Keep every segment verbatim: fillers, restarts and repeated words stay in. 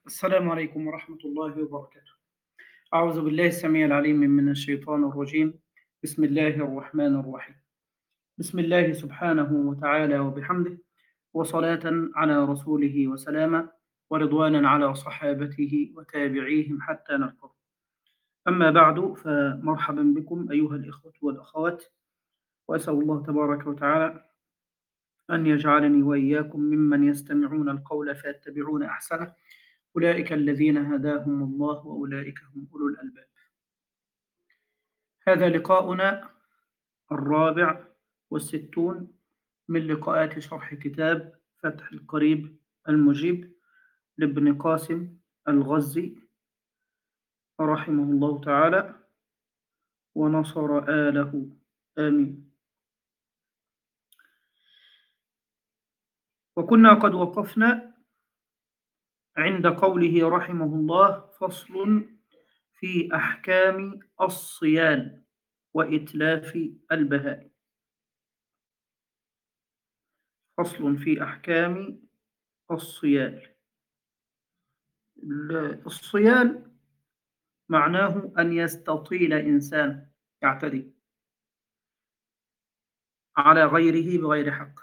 السلام عليكم ورحمة الله وبركاته. أعوذ بالله السميع العليم من الشيطان الرجيم. بسم الله الرحمن الرحيم. بسم الله سبحانه وتعالى وبحمده، وصلاة على رسوله وسلاما، ورضوانا على صحابته وتابعيهم حتى نلقاه. أما بعد، فمرحبا بكم أيها الإخوة والأخوات، وأسأل الله تبارك وتعالى أن يجعلني وإياكم ممن يستمعون القول فيتبعون أحسنه. أولئك الذين هداهم الله وأولئك هم أولو الألباب. هذا لقاؤنا الرابع والستون من لقاءات شرح كتاب فتح القريب المجيب لابن قاسم الغزي رحمه الله تعالى ونصر آله، آمين. وكنا قد وقفنا عند قوله رحمه الله: فصل في أحكام الصيام وإتلاف البهائم. فصل في أحكام الصيام. الصيام معناه أن يستطيل إنسان، يعتدي على غيره بغير حق،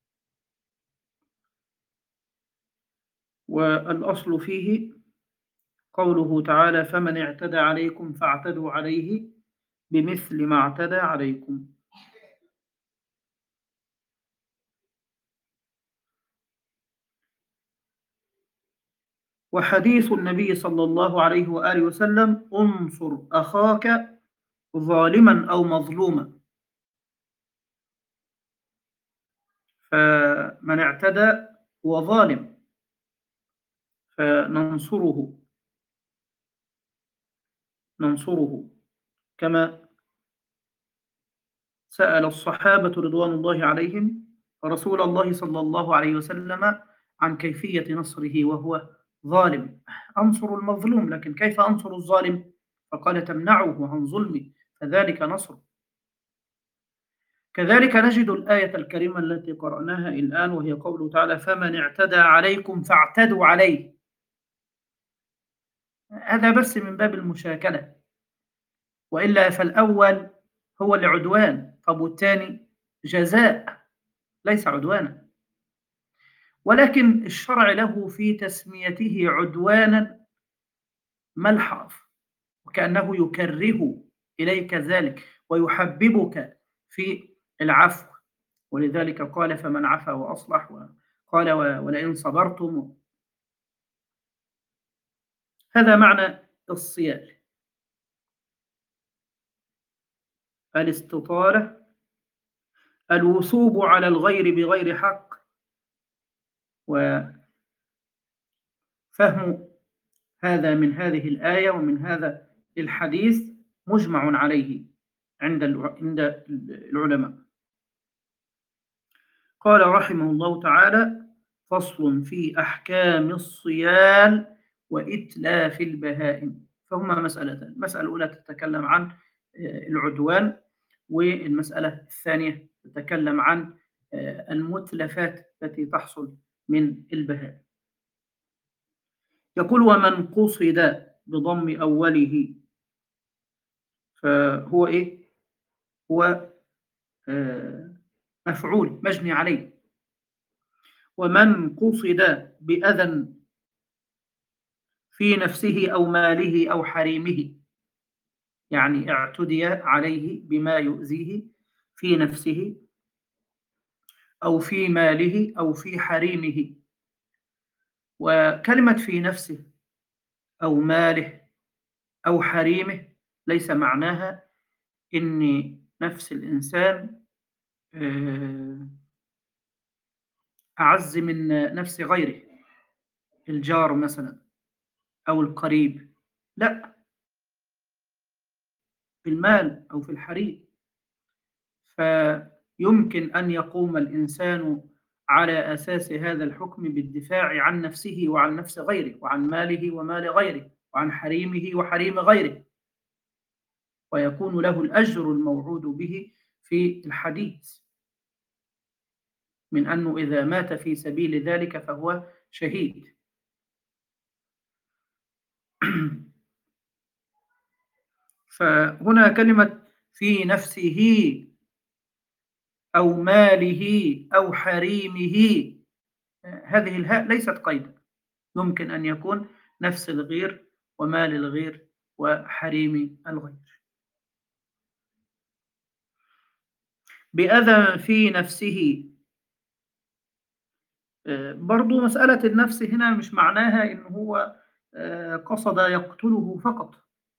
والأصل فيه قوله تعالى: فمن اعتدى عليكم فاعتدوا عليه بمثل ما اعتدى عليكم. وحديث النبي صلى الله عليه وآله وسلم: انصر أخاك ظالما أو مظلوما. فمن اعتدى هو ظالم، فننصره ننصره كما سأل الصحابة رضوان الله عليهم رسول الله صلى الله عليه وسلم عن كيفية نصره وهو ظالم. أنصر المظلوم، لكن كيف أنصر الظالم؟ فقال: تمنعه عن ظلمه، فذلك نصر. كذلك نجد الآية الكريمة التي قرأناها الآن، وهي قوله تعالى: فمن اعتدى عليكم فاعتدوا عليه. هذا بس من باب المشاكلة، وإلا فالأول هو العدوان، طب والثاني جزاء ليس عدوانا. ولكن الشرع له في تسميته عدوانا ملحظ، وكأنه يكره إليك ذلك ويحببك في العفو. ولذلك قال: فمن عفا وأصلح، وقال: ولئن صبرتم. هذا معنى الصيام: الاستطالة، الوثوب على الغير بغير حق. وفهم هذا من هذه الآية ومن هذا الحديث مجمع عليه عند عند العلماء. قال رحمه الله تعالى: فصل في أحكام الصيام وإتلاف البهائم. فهما مسألتان: المسألة الأولى تتكلم عن العدوان، والمسألة الثانية تتكلم عن المتلفات التي تحصل من البهائم. يقول: ومن قصد بضم أوله، فهو إيه؟ هو مفعول مجني عليه. ومن قصد بأذى في نفسه أو ماله أو حريمه، يعني اعتدي عليه بما يؤذيه في نفسه أو في ماله أو في حريمه. وكلمة في نفسه أو ماله أو حريمه ليس معناها إن نفس الإنسان أعز من نفس غيره، الجار مثلا أو القريب، لا، في المال أو في الحريم. فيمكن أن يقوم الإنسان على أساس هذا الحكم بالدفاع عن نفسه وعن نفس غيره، وعن ماله ومال غيره، وعن حريمه وحريم غيره، ويكون له الأجر الموعود به في الحديث من أنه إذا مات في سبيل ذلك فهو شهيد. فهنا كلمة في نفسه أو ماله أو حريمه، هذه الهاء ليست قيدا، يمكن أن يكون نفس الغير ومال الغير وحريم الغير. بأذى في نفسه، برضو مسألة النفس هنا مش معناها إن هو قصد يقتله فقط،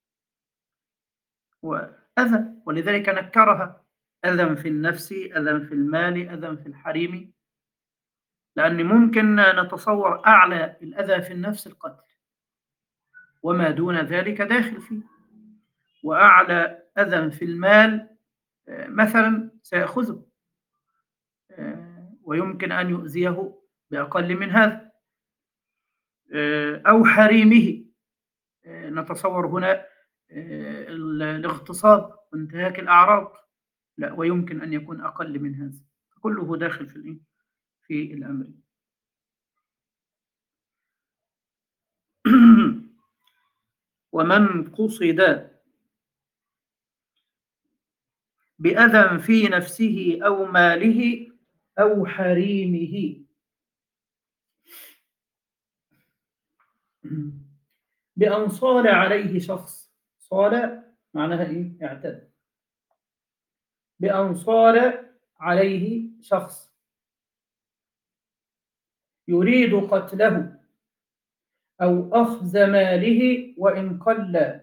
وأذى، ولذلك نكرها: أذى في النفس، أذى في المال، أذى في الحريم، لأن ممكن نتصور أعلى الأذى في النفس القتل، وما دون ذلك داخل فيه، وأعلى أذى في المال مثلا سيأخذه ويمكن أن يؤذيه بأقل من هذا، أو حريمه، نتصور هنا الاغتصاب وانتهاك الأعراض، لا، ويمكن أن يكون أقل من هذا، كله داخل في في الأمر. ومن قصد بأذى في نفسه أو ماله أو حريمه، بأن صال عليه شخص، صال معناها إيه؟ اعتدى. بأن صال عليه شخص يريد قتله أو أخذ ماله وإن قل،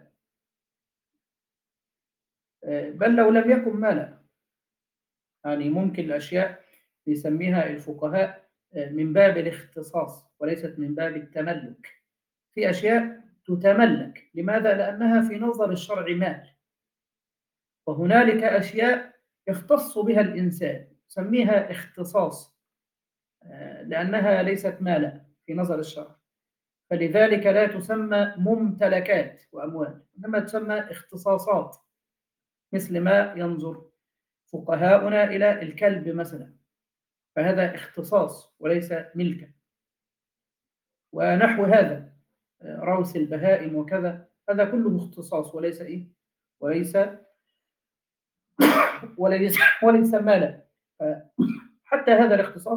بل لو لم يكن مالا، يعني ممكن الأشياء يسميها الفقهاء من باب الاختصاص وليست من باب التملك. في أشياء تتملك، لماذا؟ لأنها في نظر الشرع مال، وهنالك أشياء يختص بها الإنسان سميها اختصاص لأنها ليست مالا في نظر الشرع، فلذلك لا تسمى ممتلكات وأموال، إنما تسمى اختصاصات، مثل ما ينظر فقهاؤنا إلى الكلب مثلا، فهذا اختصاص وليس ملكا، ونحو هذا روث البهائم وكذا، هذا كله اختصاص وليس إيه؟ وليس وليس وليس مالا. حتى هذا الاختصاص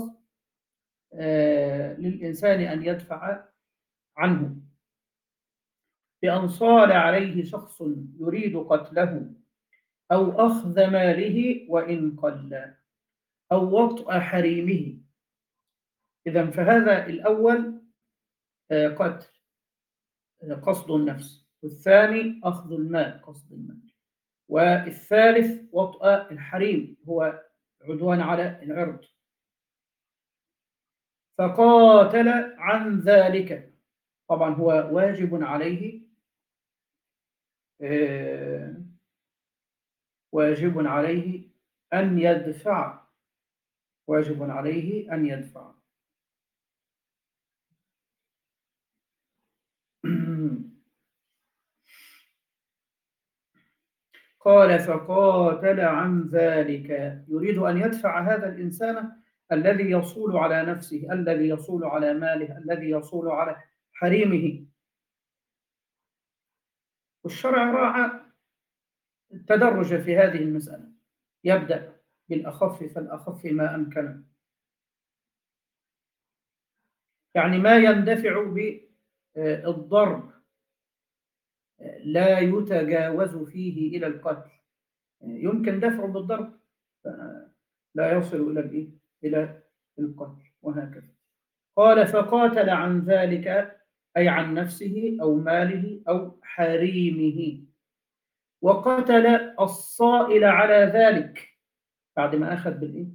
للإنسان أن يدفع عنه. بأن صال عليه شخص يريد قتله أو أخذ ماله وإن قل، أو وطأ حريمه. إذن فهذا الأول قتل قصد النفس، والثاني أخذ المال قصد المال، والثالث وطأ الحريم هو عدوان على العرض. فقاتل عن ذلك، طبعا هو واجب عليه واجب عليه أن يدفع واجب عليه أن يدفع قال: فقاتل عن ذلك، يريد أن يدفع هذا الإنسان الذي يصول على نفسه، الذي يصول على ماله، الذي يصول على حريمه. والشرع راعى التدرج في هذه المسألة، يبدأ بالأخف فالأخف ما أمكن، يعني ما يندفع بالضرب لا يتجاوز فيه إلى القتل، يمكن دفعه بالضرب لا يصل إلى الإيه؟ إلى القتل، وهكذا. قال: فقاتل عن ذلك، أي عن نفسه أو ماله أو حريمه، وقتل الصائل على ذلك بعد ما أخذ بالإيه؟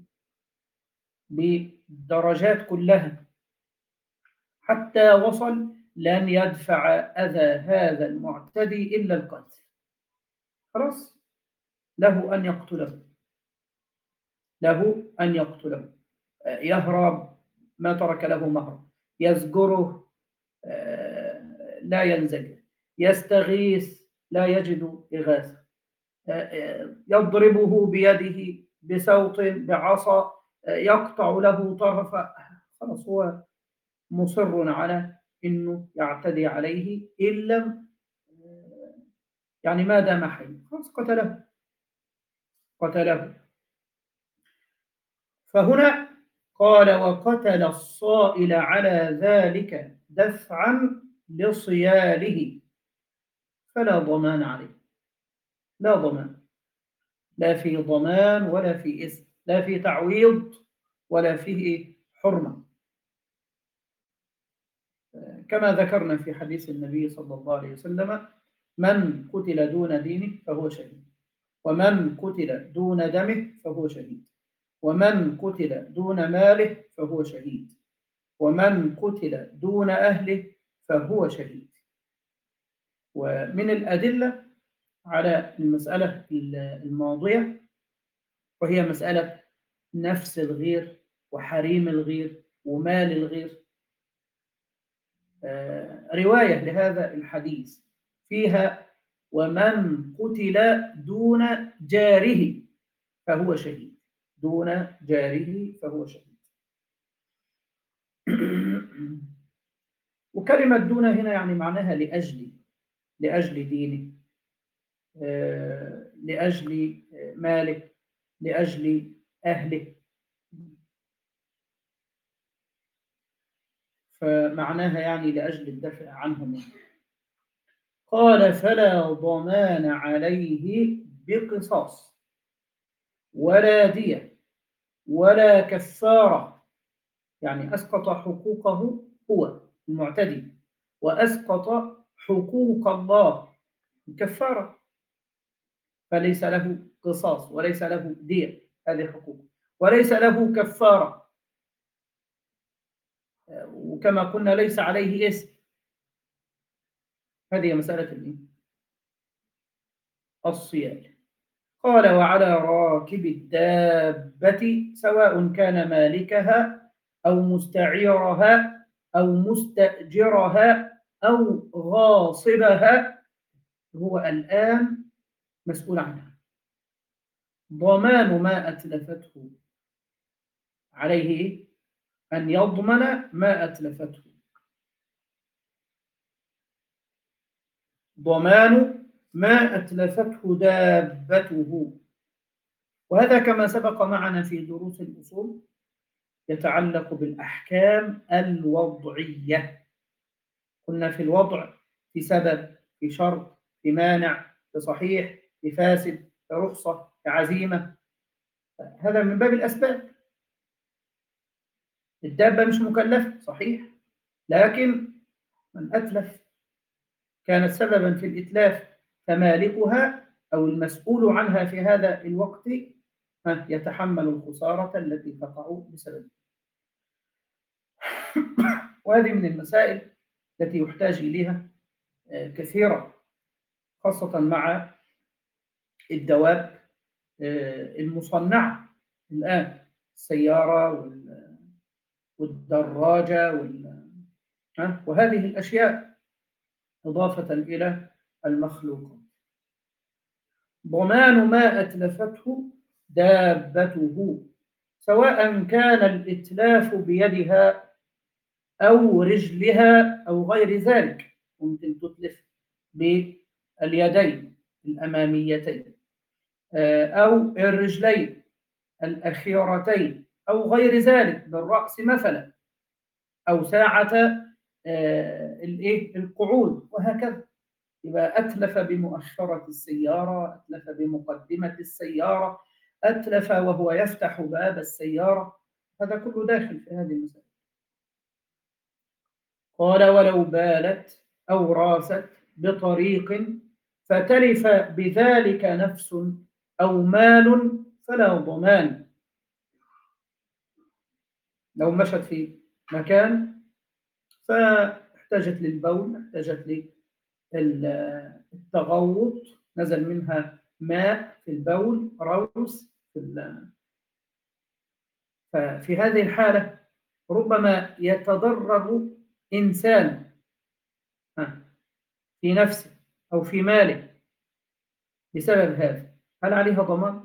بالدرجات كلها حتى وصل لن يدفع أذى هذا المعتدي إلا القتل، خلاص له أن يقتله، له أن يقتله، يهرب ما ترك له مهرب، يزجره لا ينزجر، يستغيث لا يجد إغاثة، يضربه بيده بسوط بعصا يقطع له طرفا، خلاص هو مصر على إنه يعتدي عليه إن لم يعني ما دام حيا، خلاص قتله قتله. فهنا قال وقتل الصائل على ذلك دفعا لصياله فلا ضمان عليه، لا ضمان، لا في ضمان ولا في إثم، لا في تعويض ولا فيه حرمة، كما ذكرنا في حديث النبي صلى الله عليه وسلم: من قتل دون دينه فهو شهيد، ومن قتل دون دمه فهو شهيد، ومن قتل دون ماله فهو شهيد، ومن قتل دون أهله فهو شهيد. ومن الأدلة على المسألة الماضية وهي مسألة نفس الغير وحريم الغير ومال الغير، رواية لهذا الحديث فيها: ومن قتل دون جاره فهو شهيد، دون جاره فهو شهيد. وكلمة دون هنا يعني معناها لأجل، لأجل دينه، لأجل ماله، لأجل أهله، فمعناها يعني لأجل الدفع عنهم. قال فلا ضمان عليه بقصاص ولا دية ولا كفارة، يعني أسقط حقوقه هو المعتدي وأسقط حقوق الله الكفارة، فليس له قصاص وليس له دية، هذه حقوق، وليس له كفارة، وكما قلنا ليس عليه اسم. هذه مسألة الصيام. قال وعلى راكب الدابة سواء كان مالكها أو مستعيرها أو مستأجرها أو غاصبها، هو الآن مسؤول عنها، ضمان ما أتلفته عليه أن يضمن ما أتلفته، ضمان ما أتلفته دابته. وهذا كما سبق معنا في دروس الأصول يتعلق بالأحكام الوضعية. قلنا في الوضع في سبب، في شرط، في مانع، في صحيح، في فاسد، في رخصة، في عزيمة، هذا من باب الأسباب. الدابة مش مكلفة صحيح، لكن من أتلف كانت سببا في الإتلاف، فمالكها أو المسؤول عنها في هذا الوقت يتحمل الخسارة التي تقع بسببها. وهذه من المسائل التي يحتاج إليها كثيرا، خاصة مع الدواب المصنعة الآن، السيارة والدراجة وهذه الأشياء إضافة إلى المخلوقات. ضمان ما أتلفته دابته سواء كان الإتلاف بيدها أو رجلها أو غير ذلك، ممكن تتلف باليدين الأماميتين أو الرجلين الأخيرتين أو غير ذلك، بالرأس مثلا، أو ساعة القعود، وهكذا. يبقى أتلف بمؤخرة السيارة، أتلف بمقدمة السيارة، أتلف وهو يفتح باب السيارة، هذا كله داخل في هذه المسألة. قال ولو بالت أو راست بطريق فتلف بذلك نفس أو مال فلا ضمان. لو مشت في مكان فاحتاجت للبول، احتاجت للتغوط، نزل منها ماء في البول، روث في ففي هذه الحالة ربما يتضرر إنسان في نفسه أو في ماله بسبب هذا، هل عليها ضمان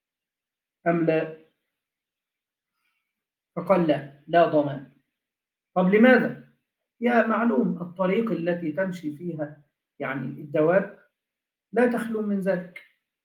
أم لا؟ فقال لا، لا ضمان. طب لماذا؟ يا معلوم الطريق التي تمشي فيها يعني الدواب لا تخلو من ذلك.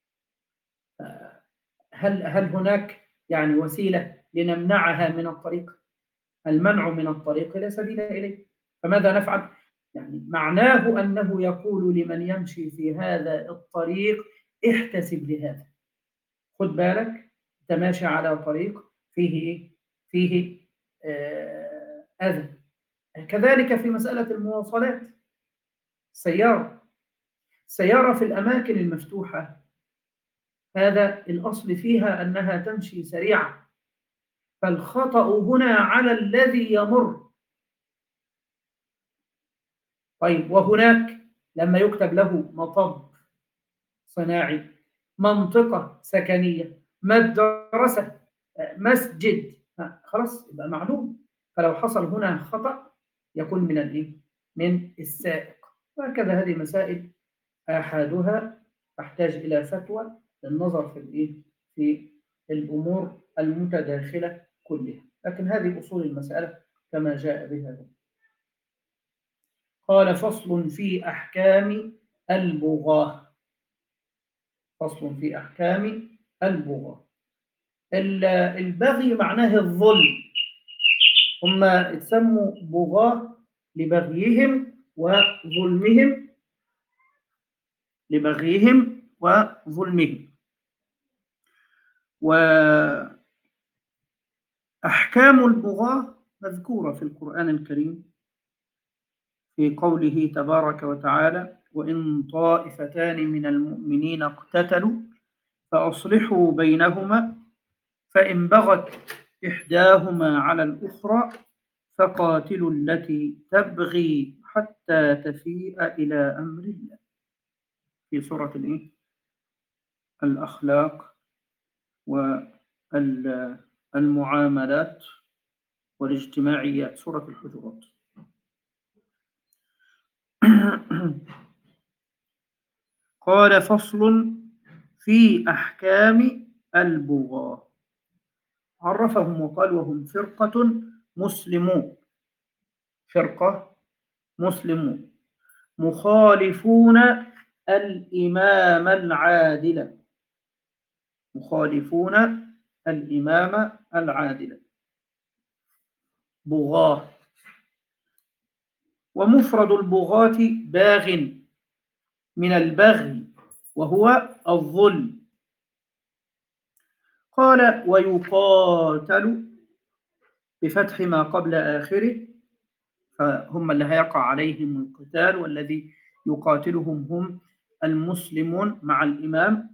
هل هل هناك يعني وسيلة لنمنعها من الطريق؟ المنع من الطريق لا سبيل إليه. فماذا نفعل؟ يعني معناه أنه يقول لمن يمشي في هذا الطريق احتسب لهذا. خد بالك، أنت ماشي على طريق فيه إيه؟ فيه آه، أذى. كذلك في مسألة المواصلات. السيارة السيارة في الأماكن المفتوحة، هذا الأصل فيها أنها تمشي سريعة، فالخطأ هنا على الذي يمر. طيب وهناك لما يكتب له مطب صناعي، منطقة سكنية، مدرسة، مسجد، خلاص يبقى معلوم. فلو حصل هنا خطأ يكون من الايه؟ من السائق. وهكذا هذه مسائل أحدها تحتاج إلى فتوى للنظر في الايه؟ في الأمور المتداخلة كلها، لكن هذه أصول المسألة كما جاء بها هنا. قال فصل في أحكام البغاة. فصل في أحكام البغاة. البغي معناه الظلم، هم اتسموا بغاة لبغيهم وظلمهم، لبغيهم وظلمهم. وأحكام البغاة مذكورة في القرآن الكريم في قوله تبارك وتعالى: وإن طائفتان من المؤمنين اقتتلوا فأصلحوا بينهما فإن بغت إحداهما على الأخرى فقاتلوا التي تبغي حتى تفيء إلى أمر الله، في سورة الإيه؟ الأخلاق والمعاملات والاجتماعيات، سورة الحجرات. قال فصل في أحكام البغاة. عرفهم وقال وهم فرقة مسلمون، فرقة مسلمون مخالفون الإمام العادل، مخالفون الإمام العادل، بغاة. ومفرد البغاة باغ من البغي وهو الظلم. قال ويقاتل بفتح ما قبل آخره، فهم اللي هيقع عليهم القتال، والذي يقاتلهم هم المسلمون مع الإمام.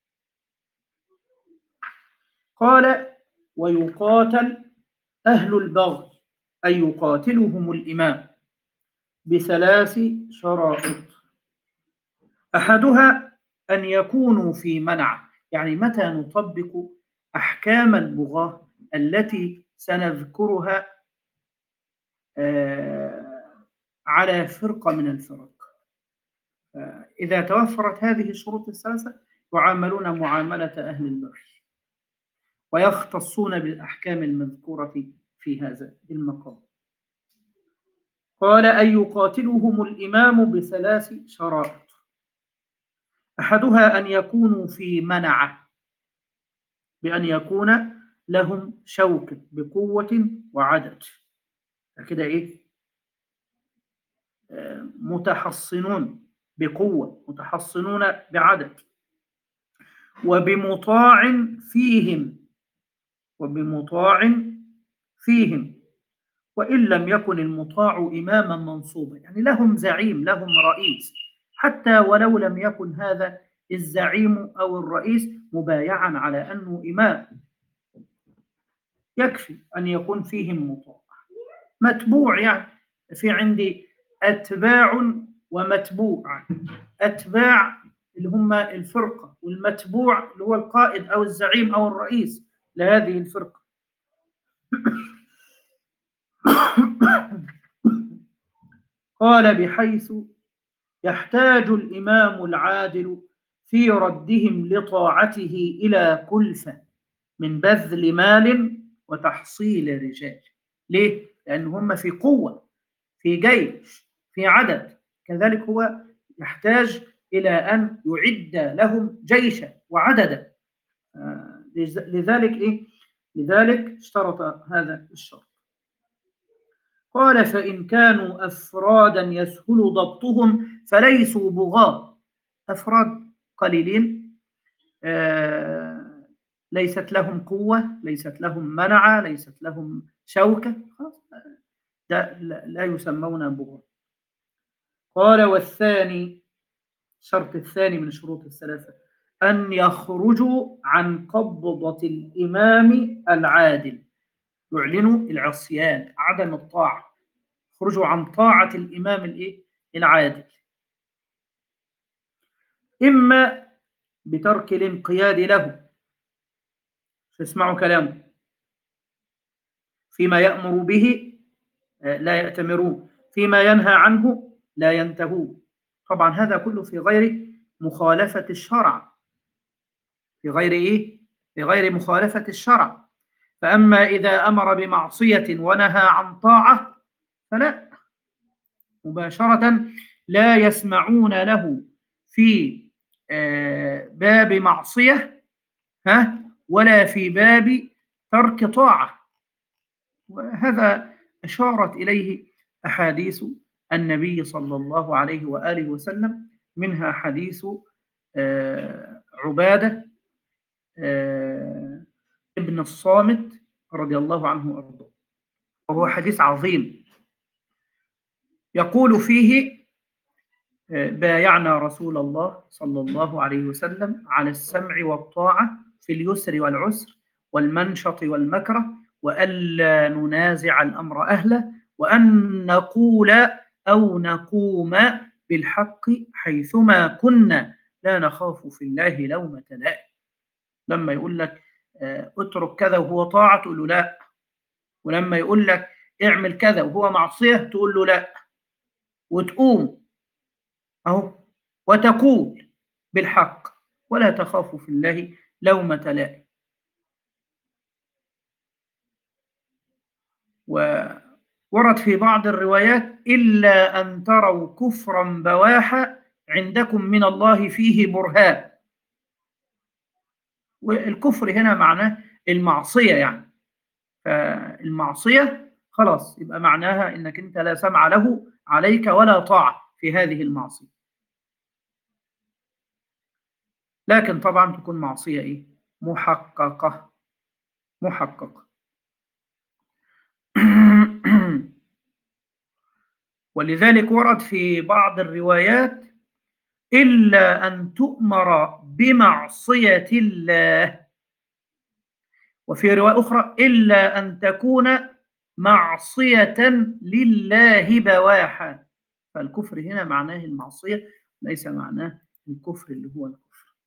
قال ويقاتل أهل البغي، أي يقاتلهم الإمام بثلاث شرائط. أحدها أن يكونوا في منع، يعني متى نطبق أحكام البغاة التي سنذكرها على فرقة من الفرق. إذا توفرت هذه الشروط الثلاثة يعاملون معاملة أهل البغي ويختصون بالأحكام المذكورة في هذا المقام. قال أن يقاتلهم الإمام بثلاث شرائط. أحدها أن يكونوا في منعة، بأن يكون لهم شوكة بقوة وعدد، كده إيه؟ متحصنون بقوة، متحصنون بعدد، وبمطاع فيهم، وبمطاع فيهم وإن لم يكن المطاع إماما منصوبا، يعني لهم زعيم، لهم رئيس، حتى ولو لم يكن هذا الزعيم أو الرئيس مبايعا على أنه إمام، يكفي أن يكون فيهم مطاع. متبوع، يعني في عندي أتباع ومتبوع. أتباع اللي هم الفرقة، والمتبوع اللي هو القائد أو الزعيم أو الرئيس لهذه الفرقة. قال بحيث يحتاج الإمام العادل في ردهم لطاعته إلى كلفة من بذل مال وتحصيل رجال. ليه؟ لأن هم في قوة، في جيش، في عدد، كذلك هو يحتاج إلى أن يعد لهم جيشا وعددا. آه، لذلك إيه؟ لذلك اشترط هذا الشرط. قال فإن كانوا أفرادا يسهل ضبطهم فليسوا بغاة. أفراد قليلين، آه ليست لهم قوة، ليست لهم منعة، ليست لهم شوكة، ده لا يسمون بغاة. قال والثاني، الشرط الثاني من الشروط الثلاثة، أن يخرجوا عن قبضة الإمام العادل، يعلنوا العصيان، عدم الطاعة، يخرجوا عن طاعة الإمام الإيه؟ العادل، إما بترك الانقياد له، تسمعوا كلامه فيما يأمر به لا يأتمرون، فيما ينهى عنه لا ينتهون. طبعا هذا كله في غير مخالفة الشرع، في غير إيه؟ في غير مخالفة الشرع. فأما إذا أمر بمعصية ونهى عن طاعة فلا، مباشرة لا يسمعون له في باب معصية ها ولا في باب ترك طاعة. وهذا أشارت إليه أحاديث النبي صلى الله عليه وآله وسلم، منها حديث عبادة ابن الصامت رضي الله عنه وأرضاه، وهو حديث عظيم يقول فيه بايعنا رسول الله صلى الله عليه وسلم على السمع والطاعة في اليسر والعسر والمنشط والمكره، وألا ننازع الأمر أهله، وأن نقول أو نقوم بالحق حيثما كنا لا نخاف في الله لومة لائم. لما يقول لك اترك كذا وهو طاعة تقول له لا، ولما يقول لك اعمل كذا وهو معصية تقول له لا، وتقوم أهو وتقول بالحق ولا تخاف في الله لومة لائم. وورد في بعض الروايات إلا أن تروا كفرا بواحا عندكم من الله فيه برهان. والكفر هنا معناه المعصية، يعني فالمعصية خلاص يبقى معناها إنك أنت لا سمع له عليك ولا طاعة في هذه المعصية، لكن طبعا تكون معصية إيه؟ محققة، محققة. ولذلك ورد في بعض الروايات إلا أن تؤمر بمعصية الله، وفي رواية أخرى إلا أن تكون معصية لله بواحا. فالكفر هنا معناه المعصية، ليس معناه الكفر اللي هو الكفر.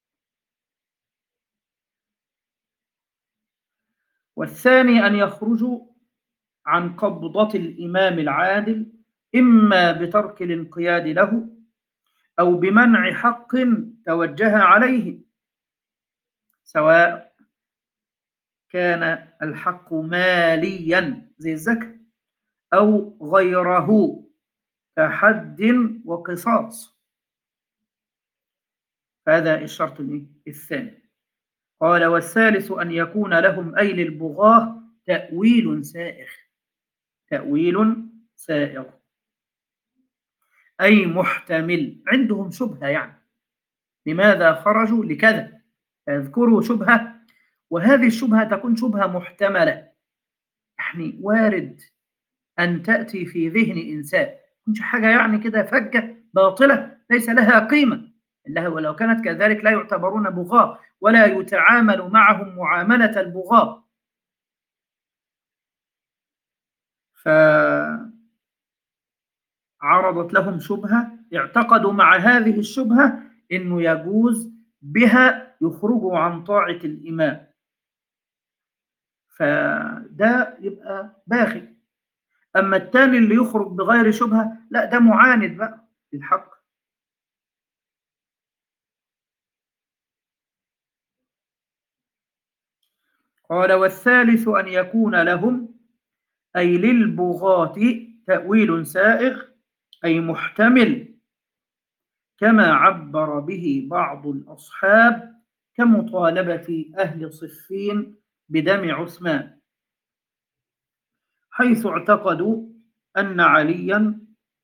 والثاني أن يخرجوا عن قبضة الإمام العادل، إما بترك الانقياد له أو بمنع حق توجه عليه، سواء كان الحق ماليا زي الزكاة أو غيره كحد وقصاص. هذا الشرط الثاني. قال والثالث أن يكون لهم أي للبغاة تأويل سائغ، تأويل سائغ أي محتمل، عندهم شبهة يعني لماذا خرجوا لكذا، يذكروا شبهة، وهذه الشبهة تكون شبهة محتملة، يعني وارد أن تأتي في ذهن إنسان مش حاجة يعني كده فجة باطلة ليس لها قيمة، إلا ولو كانت كذلك لا يعتبرون بغاة ولا يتعامل معهم معاملة البغاة. فعرضت لهم شبهة، اعتقدوا مع هذه الشبهة إنه يجوز بها يخرجوا عن طاعة الإمام، فده يبقى باغي. أما الثاني اللي يخرج بغير شبهة لا، ده معاند بقى للحق. قال والثالث أن يكون لهم أي للبغاة تأويل سائغ أي محتمل، كما عبر به بعض الأصحاب كمطالبة أهل صفين بدم عثمان، حيث اعتقدوا أن عليا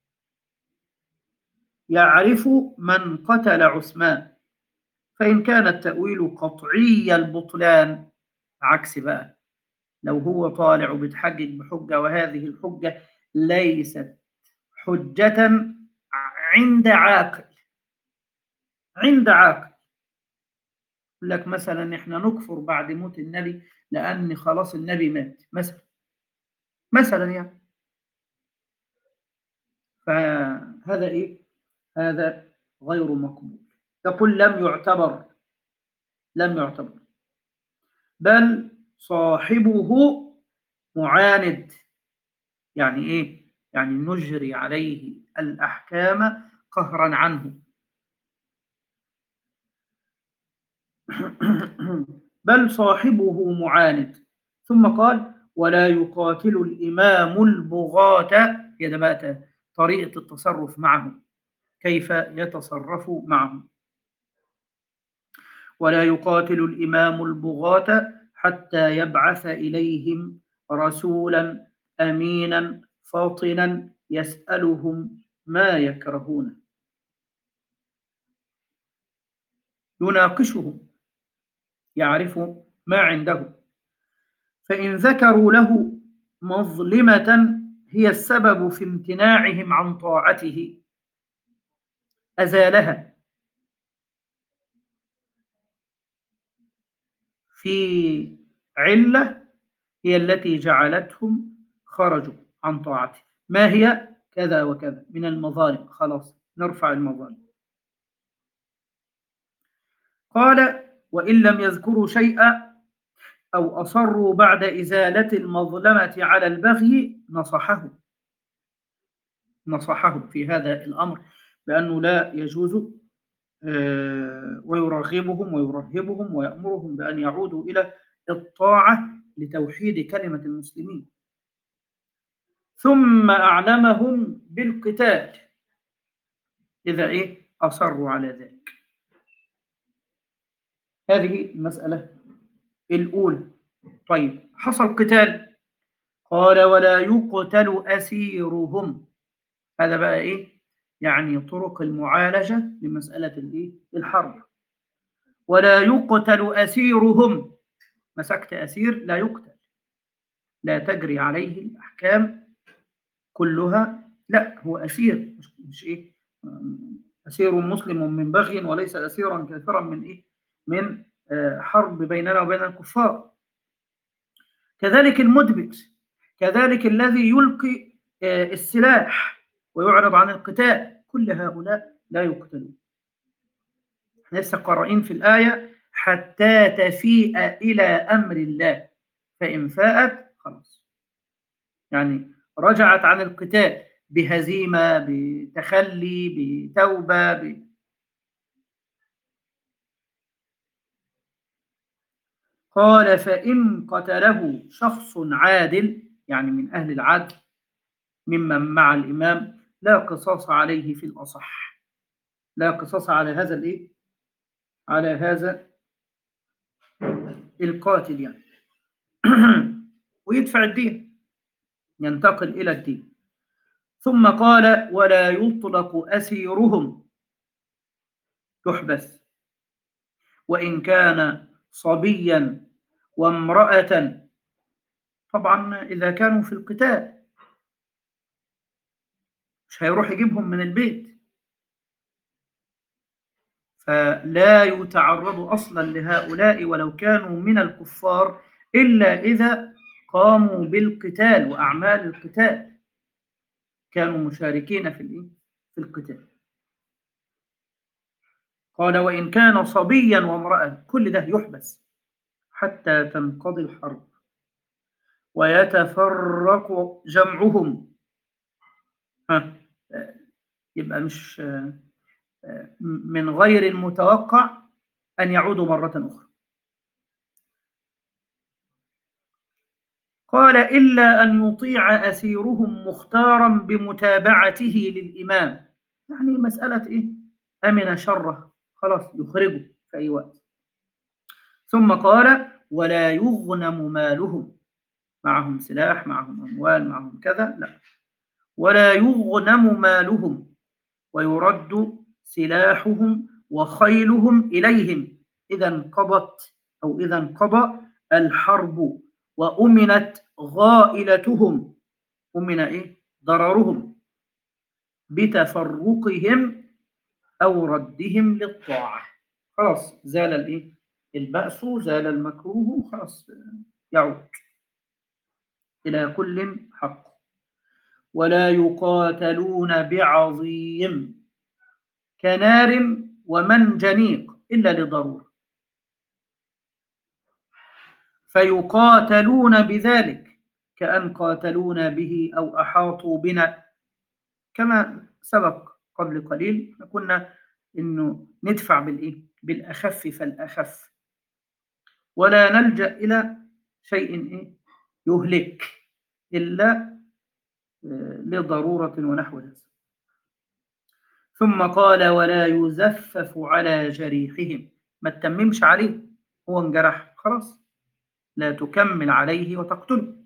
يعرف من قتل عثمان، فإن كان التأويل قطعي البطلان، عكس بقى لو هو طالع وبيتحجج بحجة وهذه الحجة ليست حجة عند عاقل، عند عاقل يقول لك مثلا احنا نكفر بعد موت النبي لأن خلاص النبي مات مثلا، مثلا يعني، فهذا ايه؟ هذا غير مقبول. يقول لم يعتبر، لم يعتبر، بل صاحبه معاند. يعني ايه؟ يعني نجري عليه الأحكام قهرا عنه. بل صاحبه معاند. ثم قال ولا يقاتل الإمام البغاة، هي ده بقى طريقة التصرف معهم، كيف يتصرف معهم. ولا يقاتل الإمام البغاة حتى يبعث إليهم رسولا أمينا فاطنا يسألهم ما يكرهون، يناقشهم، يعرف ما عنده، فإن ذكروا له مظلمة هي السبب في امتناعهم عن طاعته أزالها في علة هي التي جعلتهم خرجوا عن طاعته. ما هي؟ كذا وكذا من المظالم، خلاص نرفع المظالم. قال وإن لم يذكروا شيئا أو أصروا بعد إزالة المظلمة على البغي نصحه، نصحه في هذا الأمر بأنه لا يجوز، ويرغبهم ويرهبهم ويأمرهم بأن يعودوا إلى الطاعة لتوحيد كلمة المسلمين، ثم أعلمهم بالقتال إذا إيه أصروا على ذلك. هذه المسألة الأولى. طيب حصل قتال، قال ولا يقتل أسيرهم. هذا بقى إيه؟ يعني طرق المعالجة لمسألة الإيه؟ الحرب. ولا يقتل أسيرهم، مسكت أسير لا يقتل، لا تجري عليه الأحكام كلها، لا هو أسير، مش, مش إيه، أسير مسلم من بغي وليس أسيرا كافرا من إيه، من حرب بيننا وبين الكفار. كذلك المدبر، كذلك الذي يلقي السلاح ويعرض عن القتال، كل هؤلاء لا يقتلون. لسه قارئين في الآية حتى تفيء إلى أمر الله، فإن فاءت خلاص، يعني رجعت عن القتال بهزيمة، بتخلي، بتوبة، ب... قال فإن قتله شخص عادل، يعني من أهل العدل ممن مع الإمام، لا قصاص عليه في الأصح، لا قصاص على هذا الإيه؟ على هذا القاتل يعني. ويدفع الدين، ينتقل إلى الدين. ثم قال ولا يطلق أسيرهم، يحبس، وإن كان صبيا وامرأة، طبعا إذا كانوا في القتال مش هيروح يجيبهم من البيت، فلا يتعرض أصلا لهؤلاء ولو كانوا من الكفار إلا إذا قاموا بالقتال وأعمال القتال، كانوا مشاركين في في القتال. قال وإن كان صبيا وامرأة، كل ده يحبس حتى تنقضي الحرب ويتفرق جمعهم. ها. يبقى مش من غير المتوقع أن يعودوا مرة أخرى. قال إلا أن يطيع أسيرهم مختارا بمتابعته للإمام. يعني مسألة إيه؟ أمن شره، خلاص يخرجه في أي وقت. ثم قال ولا يغنم مالهم، معهم سلاح، معهم أموال، معهم كذا، لا، ولا يغنم مالهم ويرد سلاحهم وخيلهم إليهم إذا انقضت أو إذا انقضى الحرب وأمنت غائلتهم. أمن إيه؟ ضررهم بتفرقهم أو ردهم للطاعة. خلاص زال الإيه؟ البأس، زال المكروه، خلاص يعود إلى كل حق. ولا يقاتلون بعظيم كنار ومنجنيق إلا لضرورة، فيقاتلون بذلك كأن قاتلونا به أو أحاطوا بنا، كما سبق قبل قليل كنا إنه ندفع بالإيه؟ بالأخف فالأخف، ولا نلجأ إلى شيء إيه؟ يهلك إلا لضرورة ونحو هذا. ثم قال ولا يزفف على جريحهم، ما تتممش عليه، هو انجرح خلاص، لا تكمل عليه وتقتله.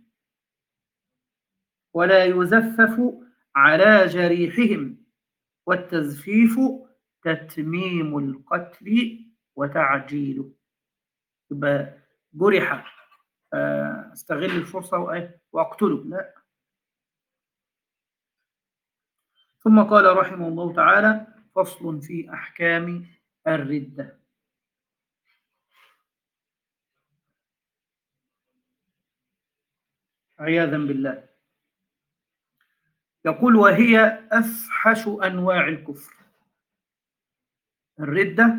ولا يزفف على جريحهم، والتزفيف تتميم القتل وتعجيله. يبقى جرح استغل الفرصة وأقتله، لا. ثم قال رحمه الله تعالى فصل في أحكام الردة. عياذا بالله. يقول وهي أفحش أنواع الكفر. الردة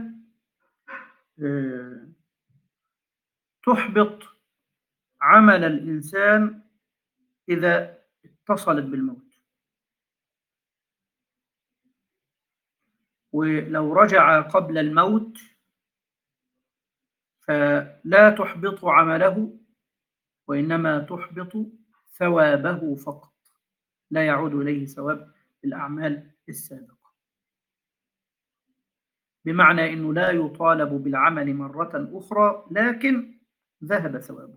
تحبط عمل الإنسان إذا اتصلت بالموت، ولو رجع قبل الموت فلا تحبط عمله، وإنما تحبط ثوابه فقط، لا يعود إليه ثواب الأعمال السابقة، بمعنى أنه لا يطالب بالعمل مرة أخرى لكن ذهب ثوابه.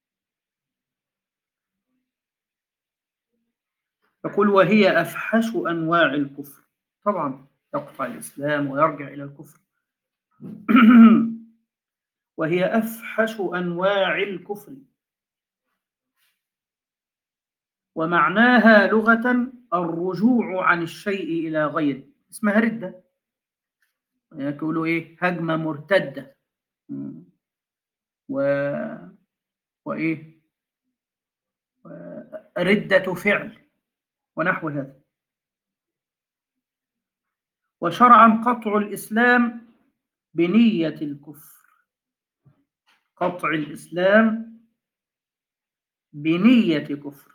يقول وهي أفحش أنواع الكفر، طبعا يقطع الإسلام ويرجع إلى الكفر. وهي أفحش أنواع الكفر، ومعناها لغة الرجوع عن الشيء إلى غيره، اسمها ردة. يقولوا إيه؟ هجمة مرتدة و... وإيه؟ ردة فعل ونحو هذا. وشرعا قطع الإسلام بنية الكفر، قطع الإسلام بنية كفر.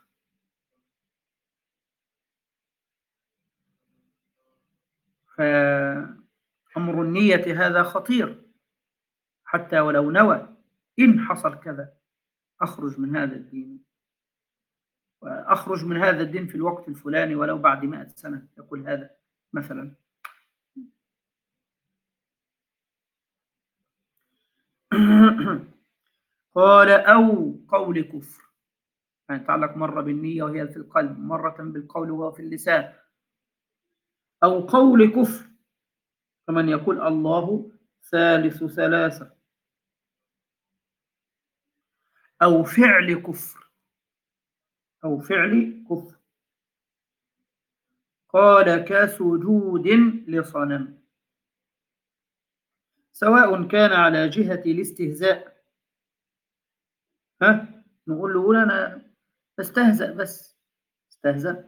فأمر النية هذا خطير، حتى ولو نوى إن حصل كذا أخرج من هذا الدين، وأخرج من هذا الدين في الوقت الفلاني ولو بعد مئة سنة، يقول هذا مثلا. قال أو قول كفر، يعني يتعلق مرة بالنية وهي في القلب، مرة بالقول وهو في اللسان. أو قول كفر كمن يقول الله ثالث ثلاثة. أو فعل كفر، أو فعل كفر. قال كسجود لصنم، سواء كان على جهة الاستهزاء، ها نقول له قول أنا استهزأ بس، استهزأ.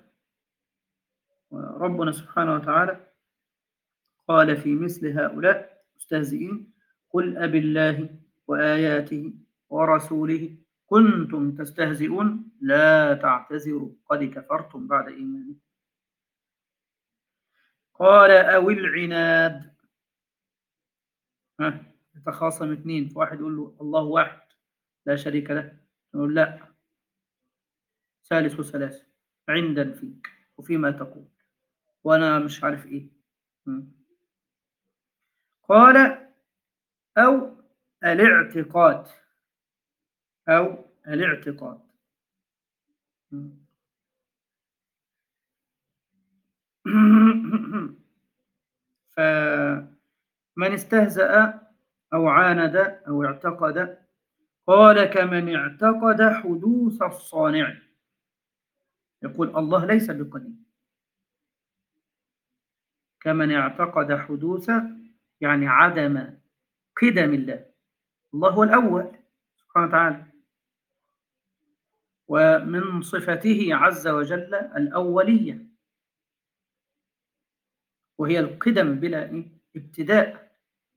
ربنا سبحانه وتعالى قال في مثل هؤلاء مستهزئين قل أب الله وآياته ورسوله كنتم تستهزئون لا تعتذروا قد كفرتم بعد إيمانكم. قال أو العناد، ها يتخاصم اثنين، فواحد يقول له الله واحد لا شريك له، يقول لا ثالث ثلاثة عند فيك وفيما تقول وأنا مش عارف إيه. م. قال أو الاعتقاد أو الاعتقاد. م. فمن استهزأ أو عاند أو اعتقد قال كمن اعتقد حدوث الصانع، يقول الله ليس بقديم. كمن اعتقد حدوث يعني عدم قدم الله، الله هو الأول سبحانه وتعالى، ومن صفته عز وجل الأولية وهي القدم بلا ابتداء.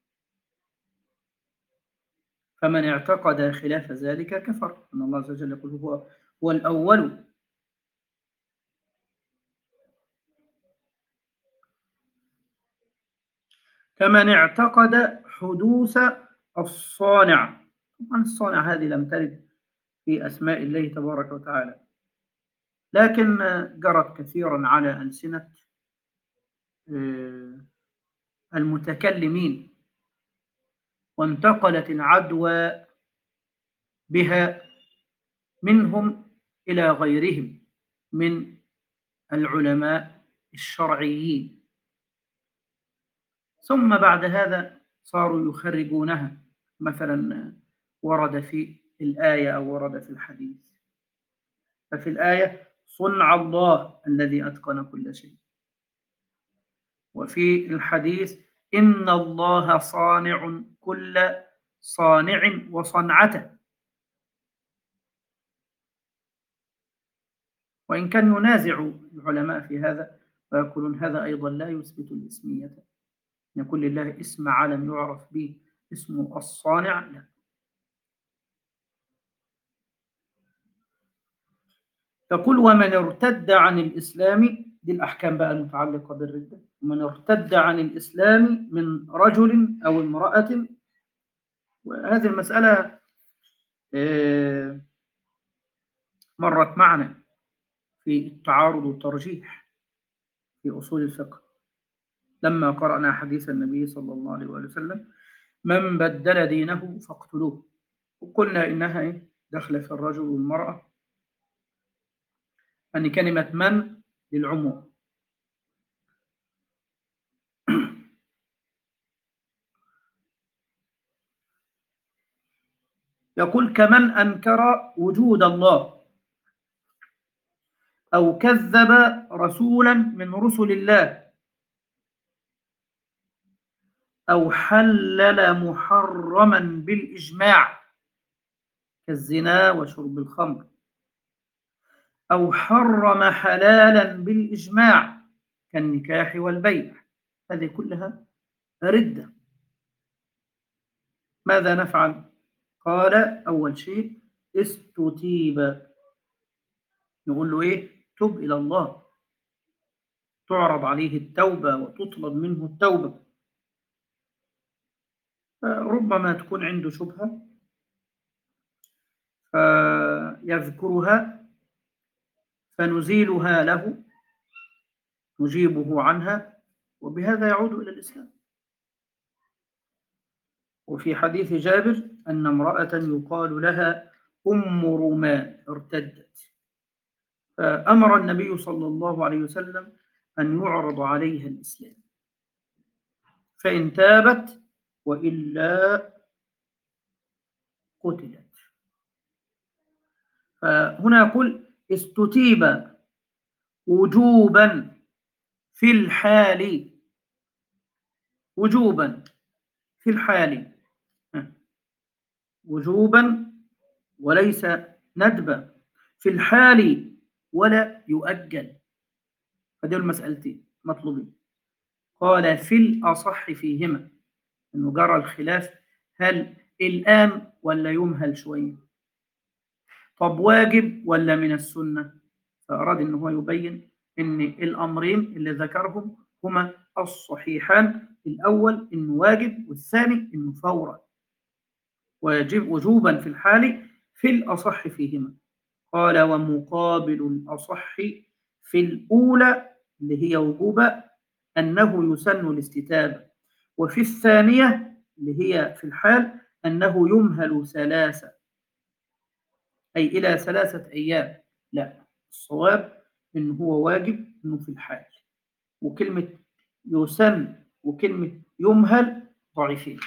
فمن اعتقد خلاف ذلك كفر، أن الله عز وجل يقول هو هو الأول. كمن اعتقد حدوث الصانع. طبعا الصانع هذه لم ترد في أسماء الله تبارك وتعالى، لكن جرت كثيرا على ألسنة المتكلمين، وانتقلت العدوى بها منهم إلى غيرهم من العلماء الشرعيين، ثم بعد هذا صاروا يخرجونها. مثلا ورد في الآية أو ورد في الحديث، ففي الآية صنع الله الذي أتقن كل شيء، وفي الحديث إن الله صانع كل صانع وصنعته. وإن كان ينازع العلماء في هذا ويقولون هذا أيضا لا يثبت الاسمية، يكون لله اسم علم يعرف به اسمه الصانع، لا. تقول ومن ارتد عن الإسلام، دي الأحكام بقى المتعلقة بالردة. ومن ارتد عن الإسلام من رجل أو امرأة، وهذه المسألة مرت معنا في التعارض والترجيح في أصول الفقه لما قرأنا حديث النبي صلى الله عليه وسلم من بدل دينه فاقتلوه، وقلنا إنها دخل في الرجل والمرأة، أن كلمة من للعموم. يقول كمن أنكر وجود الله أو كذب رسولا من رسل الله أو حلل محرما بالإجماع كالزنا وشرب الخمر، أو حرم حلالا بالإجماع كالنكاح والبيع، هذه كلها ردة. ماذا نفعل؟ قال أول شيء استتيب، نقول له إيه؟ تب إلى الله، تعرض عليه التوبة وتطلب منه التوبة. ربما تكون عنده شبهة فيذكرها فنزيلها له، نجيبه عنها، وبهذا يعود إلى الإسلام. وفي حديث جابر أن امرأة يقال لها أم رومان ارتدت، فأمر النبي صلى الله عليه وسلم أن يعرض عليها الإسلام، فإن تابت وإلا قتلت. فهنا يقول استتيب وجوبا في الحال، وجوبا في الحال، وجوبا وليس ندبا، في الحال ولا يؤجل. هذه المسألتين مطلوبين. قال في الأصح فيهما، أنه جرى الخلاف هل الآن ولا يمهل شوية، طب واجب ولا من السنة، فأراد أنه يبين أن الأمرين اللي ذكرهم هما الصحيحان، الأول أنه واجب والثاني أنه فورا، ويجب وجوبا في الحال في الأصح فيهما. قال ومقابل الأصح في الأولى اللي هي وجوبا أنه يسن الاستتابة، وفي الثانية اللي هي في الحال أنه يمهل ثلاثة، أي إلى ثلاثة أيام. لا، الصواب إن هو واجب إنه في الحال، وكلمة يسن وكلمة يمهل ضعيفين.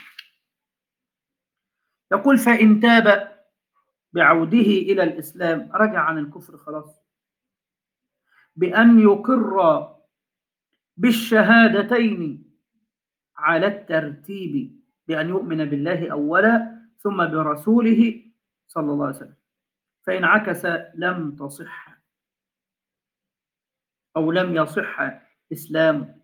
يقول فإن تاب بعوده إلى الإسلام، رجع عن الكفر خلاص، بأن يقر بالشهادتين على الترتيب، بأن يؤمن بالله أولا ثم برسوله صلى الله عليه وسلم، فإن عكس لم تصح أو لم يصح إسلامه،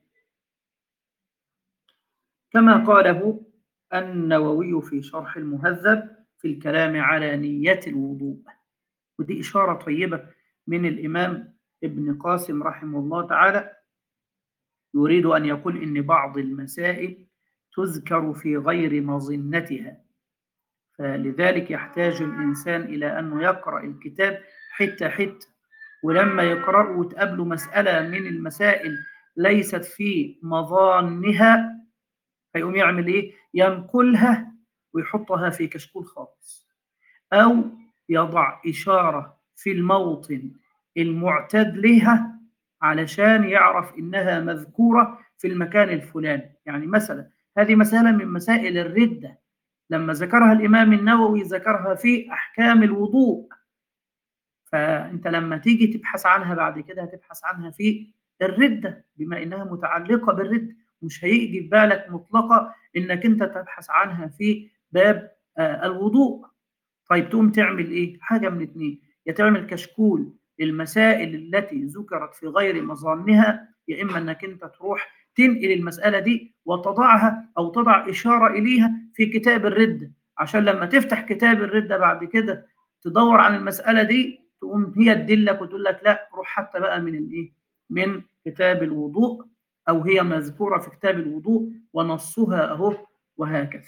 كما قاله النووي في شرح المهذب في الكلام على نية الوضوء. ودي إشارة طيبة من الإمام ابن قاسم رحمه الله تعالى، يريد أن يقول إن بعض المسائل تذكر في غير مظنتها، فلذلك يحتاج الإنسان إلى أنه يقرأ الكتاب حتة حتة، ولما يقرأ وتقابله مسألة من المسائل ليست في مظانها فيقوم يعمل إيه؟ ينقلها ويحطها في كشكول خاص، أو يضع إشارة في الموطن المعتاد لها علشان يعرف إنها مذكورة في المكان الفلاني. يعني مثلا هذه مسألة من مسائل الردة، لما ذكرها الإمام النووي ذكرها في أحكام الوضوء، فأنت لما تيجي تبحث عنها بعد كده هتبحث عنها في الردة بما إنها متعلقة بالردة، مش هيجي في بالك مطلقة إنك أنت تبحث عنها في باب آه الوضوء. طيب تقوم تعمل إيه؟ حاجة من اتنين، يا تعمل كشكول للمسائل التي ذكرت في غير مظانها، يا إما إنك أنت تروح تنقل المسألة دي وتضعها أو تضع إشارة إليها في كتاب الردة، عشان لما تفتح كتاب الردة بعد كده تدور عن المسألة دي تقوم هي تدلك وتقول لك لا روح حتى بقى من الإيه؟ من كتاب الوضوء، أو هي مذكورة في كتاب الوضوء ونصها أهو، وهكذا.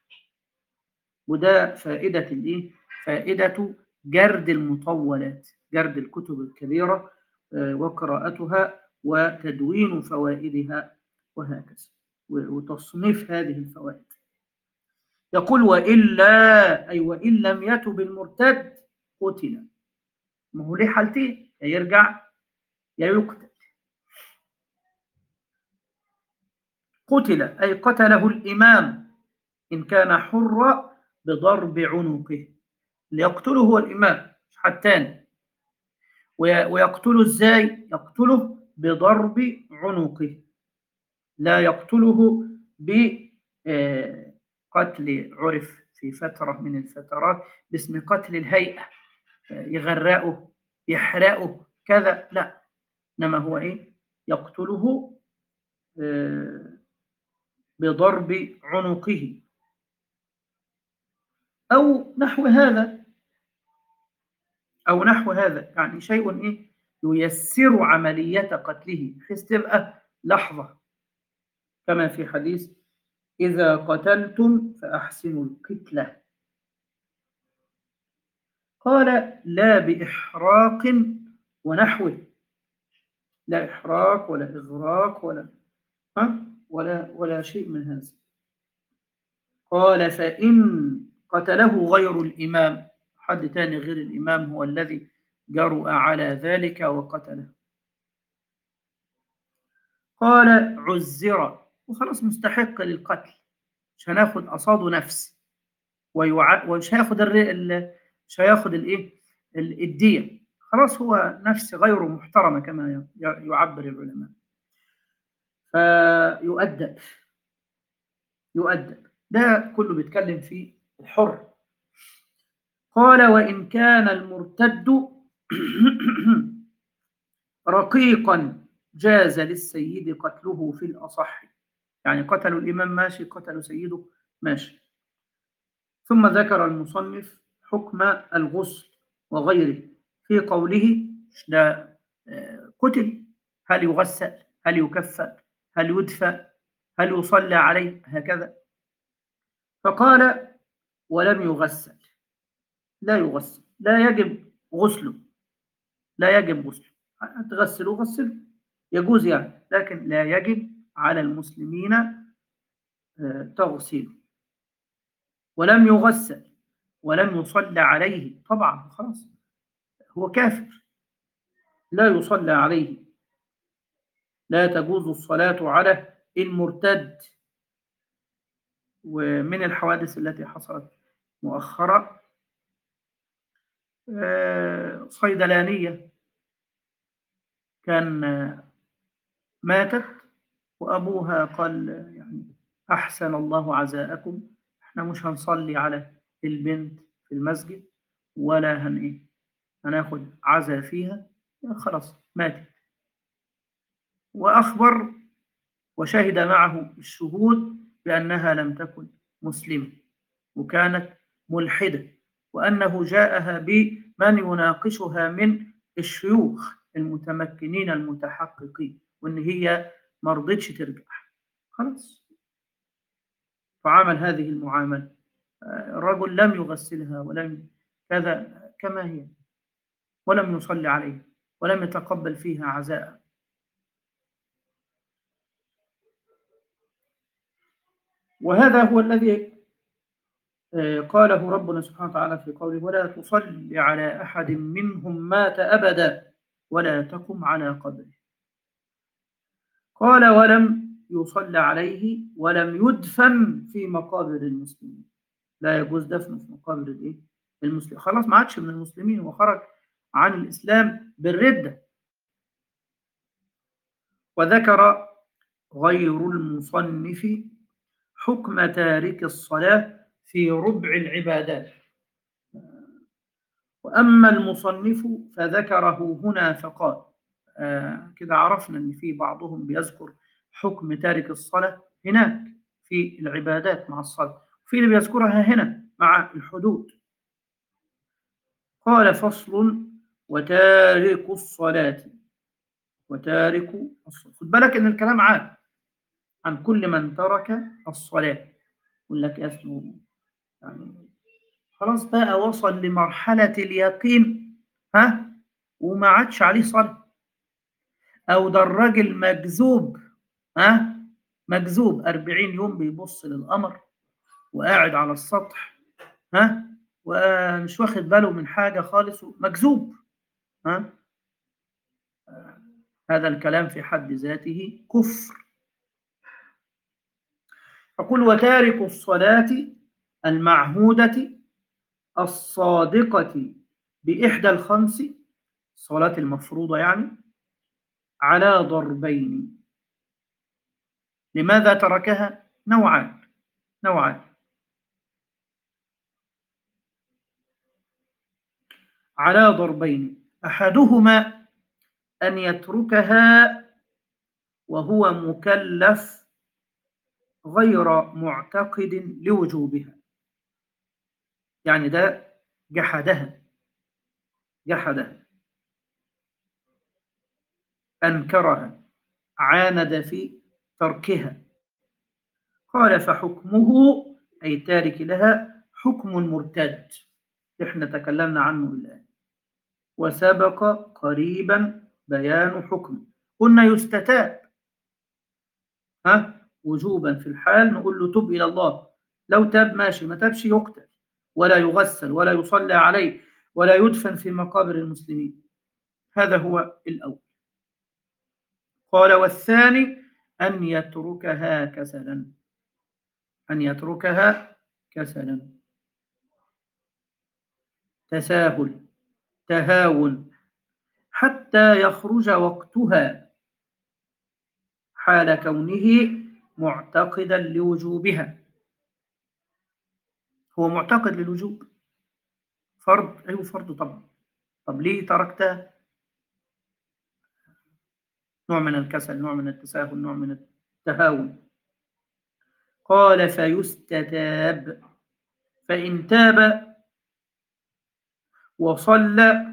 وده فائدة الإيه؟ فائدة جرد المطولات، جرد الكتب الكبيرة وقراءتها وتدوين فوائدها وهكذا، وتصنيف هذه الفوائد. يقول وإلا، أي وإن لم يتب المرتد قتل. ما هو ليه حالتين، يا يرجع يا يقتل. قتل أي قتله الإمام إن كان حر بضرب عنقه، ليقتله هو الإمام مش حد تاني. ويقتله إزاي؟ يقتله بضرب عنقه، لا يقتله بقتل عرف في فترة من الفترات باسم قتل الهيئة، يغرقه يحرقه كذا، لا، إنما هو إيه؟ يقتله بضرب عنقه أو نحو هذا، أو نحو هذا، يعني شيء إيه؟ ييسر عملية قتله بحيث تبقى لحظة، كما في حديث إذا قتلتم فأحسنوا القتلة. قال لا بإحراق ونحوه، لا إحراق ولا إغراق ولا ها ولا ولا شيء من هذا. قال فإن قتله غير الإمام، حد تاني غير الإمام هو الذي جرؤ على ذلك وقتله، قال عزر، وخلاص مستحق للقتل، مش هناخد أصاده نفس، ويع... ومش هياخد ال... مش هياخد الايه الدية، خلاص هو نفس غير محترمة كما يعبر العلماء، فيؤدب يؤدب. ده كله بيتكلم في الحر. قال وإن كان المرتد رقيقا جاز للسيد قتله في الأصح، يعني قتلوا الإمام ماشي، قتلوا سيده ماشي. ثم ذكر المصنف حكم الغسل وغيره في قوله ده قتل، هل يغسل، هل يكفى، هل يدفى، هل يصلى عليه، هكذا. فقال ولم يغسل، لا يغسل، لا يجب غسله، لا يجب غسله. تغسله غسله يجوز يعني، لكن لا يجب على المسلمين آه، تغسيله. ولم يغسل ولم يصلى عليه طبعا خلاص، هو كافر لا يصلى عليه. لا تجوز الصلاة على المرتد. ومن الحوادث التي حصلت مؤخرا آه، صيدلانية كان آه، ماتت، وأبوها قال يعني أحسن الله عزاءكم، احنا مش هنصلي على البنت في المسجد ولا هن إيه هناخد عزاء فيها، خلاص ماتت. وأخبر وشهد معه الشهود بأنها لم تكن مسلمة وكانت ملحدة، وأنه جاءها بمن يناقشها من الشيوخ المتمكنين المتحققين، وأن هي ما رضتش ترجع خلاص. فعمل هذه المعاملة. الرجل لم يغسلها ولم كذا كما هي، ولم يصلي عليها ولم يتقبل فيها عزاء. وهذا هو الذي قاله ربنا سبحانه وتعالى في قوله ولا تصل على أحد منهم مات أبدا ولا تقم على قبره. قال ولم يصلى عليه ولم يدفن في مقابر المسلمين. لا يجوز دفنه في مقابر الايه المسلمين، خلاص ما عادش من المسلمين وخرج عن الإسلام بالردة. وذكر غير المصنف حكم تارك الصلاة في ربع العبادات. وأما المصنف فذكره هنا فقال آه كده عرفنا أن في بعضهم بيذكر حكم تارك الصلاة هناك في العبادات مع الصلاة، وفي اللي بيذكرها هنا مع الحدود. قال فصل وتارك الصلاة وتارك الصلاة. خد بالك أن الكلام عام عن كل من ترك الصلاة. يقول لك اسمه يعني خلاص بقى وصل لمرحلة اليقين، ها، وما عادش عليه صلاة، أو ده الراجل مجذوب، ها، مجذوب أربعين يوم بيبص للقمر وقاعد على السطح، ها، ومش واخد باله من حاجة خالص، مجذوب، ها. هذا الكلام في حد ذاته كفر. فقل وتارك الصلاة المعهودة الصادقة بإحدى الخمس، الصلاة المفروضة يعني، على ضربين. لماذا تركها؟ نوعان نوعان على ضربين. أحدهما أن يتركها وهو مكلف غير معتقد لوجوبها، يعني ده جحدها جحدها أنكرها، عاند في تركها. قال فحكمه أي تارك لها حكم المرتد، احنا تكلمنا عنه الآن، وسبق قريبا بيان حكمه. قلنا يستتاب، ها، وجوبا في الحال، نقول له تب إلى الله، لو تاب ماشي، ما تابش يقتل ولا يغسل ولا يصلى عليه ولا يدفن في مقابر المسلمين. هذا هو الأول. قال والثاني أن يتركها كسلا، أن يتركها كسلا، تساهل، تهاون، حتى يخرج وقتها حال كونه معتقدا لوجوبها. هو معتقد للوجوب، فرض، أيوه فرض طبعا، طب ليه تركتها؟ نوع من الكسل، نوع من التساهل، نوع من التهاون. قال فيستتاب، فإن تاب وصلى.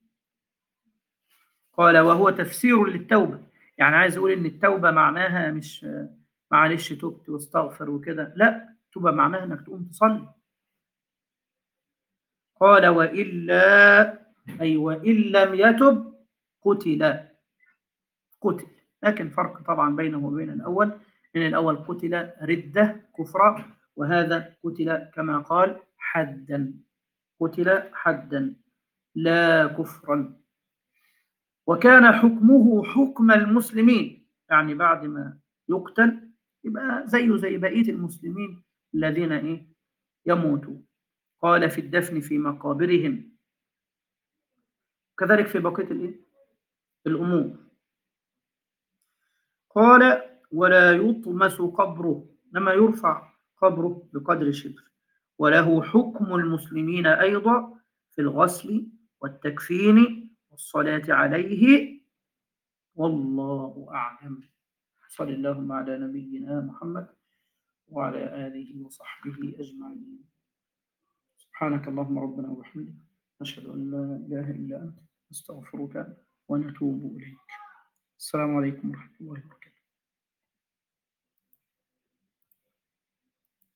قال وهو تفسير للتوبة، يعني عايز أقول إن التوبة معناها مش معلش تبت واستغفر وكده، لا، توبة معناها إنك تقوم تصلي. قال وإلا أي وإن لم يتب قتل قتل. لكن فرق طبعا بينه وبين الأول، إن الأول قتل ردة كفرا، وهذا قتل كما قال حدا، قتل حدا لا كفرا. وكان حكمه حكم المسلمين، يعني بعد ما يقتل يبقى زيه زي بقية المسلمين الذين إيه يموتوا. قال في الدفن في مقابرهم، كذلك في بقية الإيه الأمور. قال ولا يطمس قبره، لما يرفع قبره بقدر شبر. وله حكم المسلمين أيضا في الغسل والتكفين والصلاة عليه، والله أعلم. صلى اللهم على نبينا محمد وعلى آله وصحبه أجمعين. سبحانك اللهم ربنا وبحمدك، نشهد أن لا إله إلا أنت، نستغفرك ونتوب إليك. السلام عليكم ورحمة الله وبركاته.